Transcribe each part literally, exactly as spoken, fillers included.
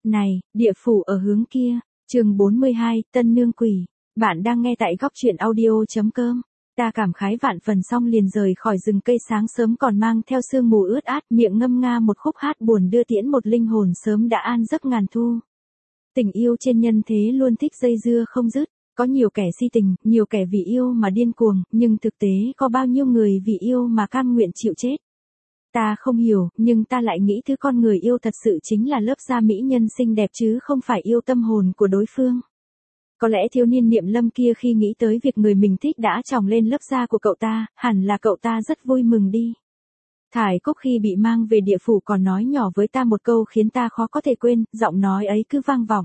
Này, địa phủ ở hướng kia. Chương bốn mươi hai, Tân Nương Quỷ. Bạn đang nghe tại góc truyện audio chấm com. Ta cảm khái vạn phần xong liền rời khỏi rừng cây sáng sớm còn mang theo sương mù ướt át, miệng ngâm nga một khúc hát buồn đưa tiễn một linh hồn sớm đã an giấc ngàn thu. Tình yêu trên nhân thế luôn thích dây dưa không dứt, có nhiều kẻ si tình, nhiều kẻ vì yêu mà điên cuồng, nhưng thực tế có bao nhiêu người vì yêu mà cam nguyện chịu chết. Ta không hiểu, nhưng ta lại nghĩ thứ con người yêu thật sự chính là lớp da mỹ nhân xinh đẹp chứ không phải yêu tâm hồn của đối phương. Có lẽ thiếu niên Niệm Lâm kia khi nghĩ tới việc người mình thích đã tròng lên lớp da của cậu ta, hẳn là cậu ta rất vui mừng đi. Thải Cúc khi bị mang về địa phủ còn nói nhỏ với ta một câu khiến ta khó có thể quên, giọng nói ấy cứ vang vọng.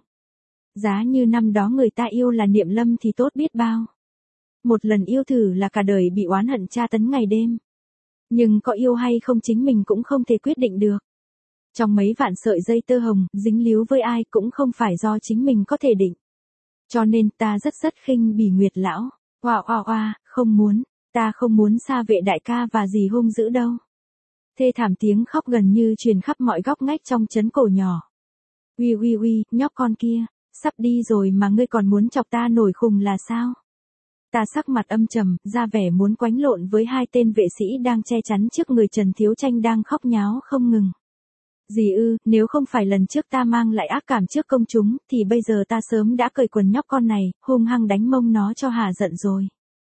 Giá như năm đó người ta yêu là Niệm Lâm thì tốt biết bao. Một lần yêu thử là cả đời bị oán hận tra tấn ngày đêm. Nhưng có yêu hay không chính mình cũng không thể quyết định được. Trong mấy vạn sợi dây tơ hồng, dính líu với ai cũng không phải do chính mình có thể định. Cho nên ta rất rất khinh Bỉ Nguyệt lão. Oa oa oa, không muốn, ta không muốn xa Vệ đại ca và dì hung dữ đâu. Thê thảm tiếng khóc gần như truyền khắp mọi góc ngách trong trấn cổ nhỏ. Uy uy uy, nhóc con kia, sắp đi rồi mà ngươi còn muốn chọc ta nổi khùng là sao? Ta sắc mặt âm trầm, ra vẻ muốn quánh lộn với hai tên vệ sĩ đang che chắn trước người Trần Thiếu Tranh đang khóc nháo không ngừng. Dì ư, nếu không phải lần trước ta mang lại ác cảm trước công chúng, thì bây giờ ta sớm đã cởi quần nhóc con này, hung hăng đánh mông nó cho hà giận rồi.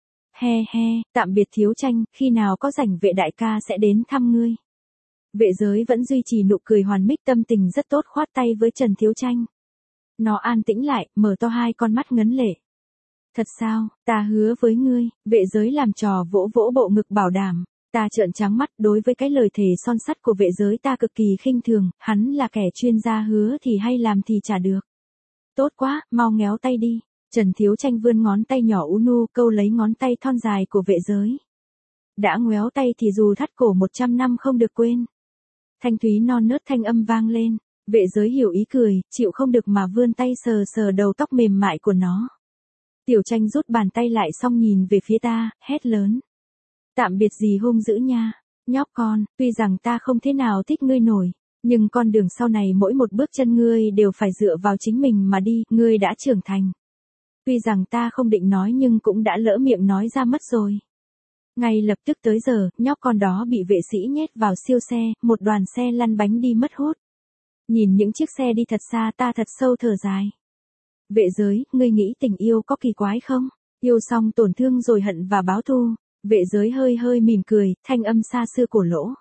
He he, tạm biệt Thiếu Tranh, khi nào có rảnh Vệ đại ca sẽ đến thăm ngươi. Vệ giới vẫn duy trì nụ cười hoàn mích, tâm tình rất tốt, khoát tay với Trần Thiếu Tranh. Nó an tĩnh lại, mở to hai con mắt ngấn lệ. Thật sao, ta hứa với ngươi, vệ giới làm trò vỗ vỗ bộ ngực bảo đảm. Ta trợn trắng mắt, đối với cái lời thề son sắt của vệ giới ta cực kỳ khinh thường, hắn là kẻ chuyên gia hứa thì hay làm thì trả được. Tốt quá, mau ngéo tay đi. Trần Thiếu Tranh vươn ngón tay nhỏ u nu câu lấy ngón tay thon dài của vệ giới. Đã ngoéo tay thì dù thắt cổ một trăm năm không được quên. Thanh thúy non nớt thanh âm vang lên, vệ giới hiểu ý cười, chịu không được mà vươn tay sờ sờ đầu tóc mềm mại của nó. Tiểu Tranh rút bàn tay lại xong nhìn về phía ta, hét lớn. Tạm biệt dì hung dữ nha, nhóc con, tuy rằng ta không thế nào thích ngươi nổi, nhưng con đường sau này mỗi một bước chân ngươi đều phải dựa vào chính mình mà đi, ngươi đã trưởng thành. Tuy rằng ta không định nói nhưng cũng đã lỡ miệng nói ra mất rồi. Ngay lập tức tới giờ, nhóc con đó bị vệ sĩ nhét vào siêu xe, một đoàn xe lăn bánh đi mất hút. Nhìn những chiếc xe đi thật xa ta thật sâu thở dài. Vệ giới, ngươi nghĩ tình yêu có kỳ quái không? Yêu xong tổn thương rồi hận và báo thù. Vệ giới hơi hơi mỉm cười, thanh âm xa xưa cổ lỗ.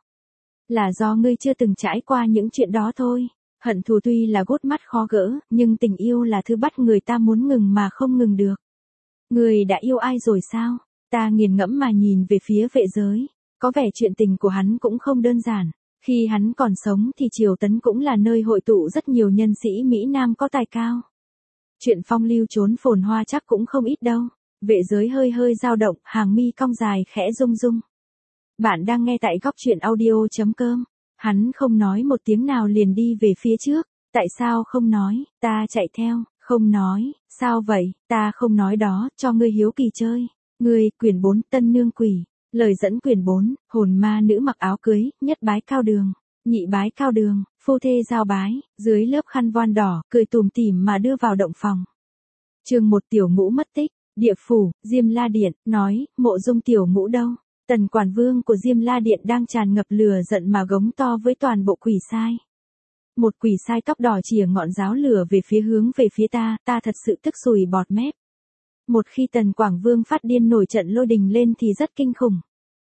Là do ngươi chưa từng trải qua những chuyện đó thôi. Hận thù tuy là gút mắt khó gỡ, nhưng tình yêu là thứ bắt người ta muốn ngừng mà không ngừng được. Ngươi đã yêu ai rồi sao? Ta nghiền ngẫm mà nhìn về phía vệ giới. Có vẻ chuyện tình của hắn cũng không đơn giản. Khi hắn còn sống thì Triều Tấn cũng là nơi hội tụ rất nhiều nhân sĩ Mỹ Nam có tài cao. Chuyện phong lưu trốn phồn hoa chắc cũng không ít đâu. Vệ giới hơi hơi dao động, hàng mi cong dài khẽ rung rung. Bạn đang nghe tại góc truyện audio chấm com. Hắn không nói một tiếng nào liền đi về phía trước. Tại sao không nói, ta chạy theo, không nói, sao vậy, ta không nói đó, cho ngươi hiếu kỳ chơi. Ngươi, quyển bốn, Tân Nương Quỷ. Lời dẫn quyển bốn, hồn ma nữ mặc áo cưới, nhất bái cao đường, nhị bái cao đường, phu thê giao bái, dưới lớp khăn voan đỏ, cười tùm tỉm mà đưa vào động phòng. Chương một, tiểu ngũ mất tích. Địa phủ, Diêm La Điện, nói, mộ dung tiểu ngũ đâu? Tần quản vương của Diêm La Điện đang tràn ngập lửa giận mà gống to với toàn bộ quỷ sai. Một quỷ sai tóc đỏ chìa ngọn giáo lửa về phía hướng về phía ta, ta thật sự tức sùi bọt mép. Một khi Tần Quảng Vương phát điên nổi trận lôi đình lên thì rất kinh khủng.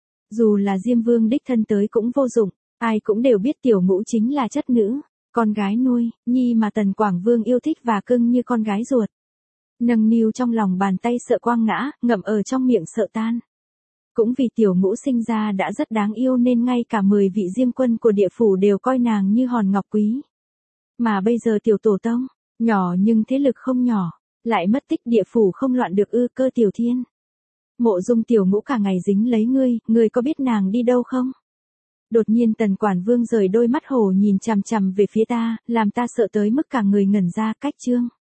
Dù là Diêm Vương đích thân tới cũng vô dụng, ai cũng đều biết tiểu ngũ chính là chất nữ, con gái nuôi, nhi mà Tần Quảng Vương yêu thích và cưng như con gái ruột. Nâng niu trong lòng bàn tay sợ quang ngã, ngậm ở trong miệng sợ tan. Cũng vì tiểu ngũ sinh ra đã rất đáng yêu nên ngay cả mười vị diêm quân của địa phủ đều coi nàng như hòn ngọc quý. Mà bây giờ tiểu tổ tông, nhỏ nhưng thế lực không nhỏ, lại mất tích địa phủ không loạn được ư? Cơ Tiểu Thiên. Mộ dung tiểu ngũ cả ngày dính lấy ngươi, ngươi có biết nàng đi đâu không? Đột nhiên Tần Quản Vương rời đôi mắt hổ nhìn chằm chằm về phía ta, làm ta sợ tới mức cả người ngẩn ra. Cách chương.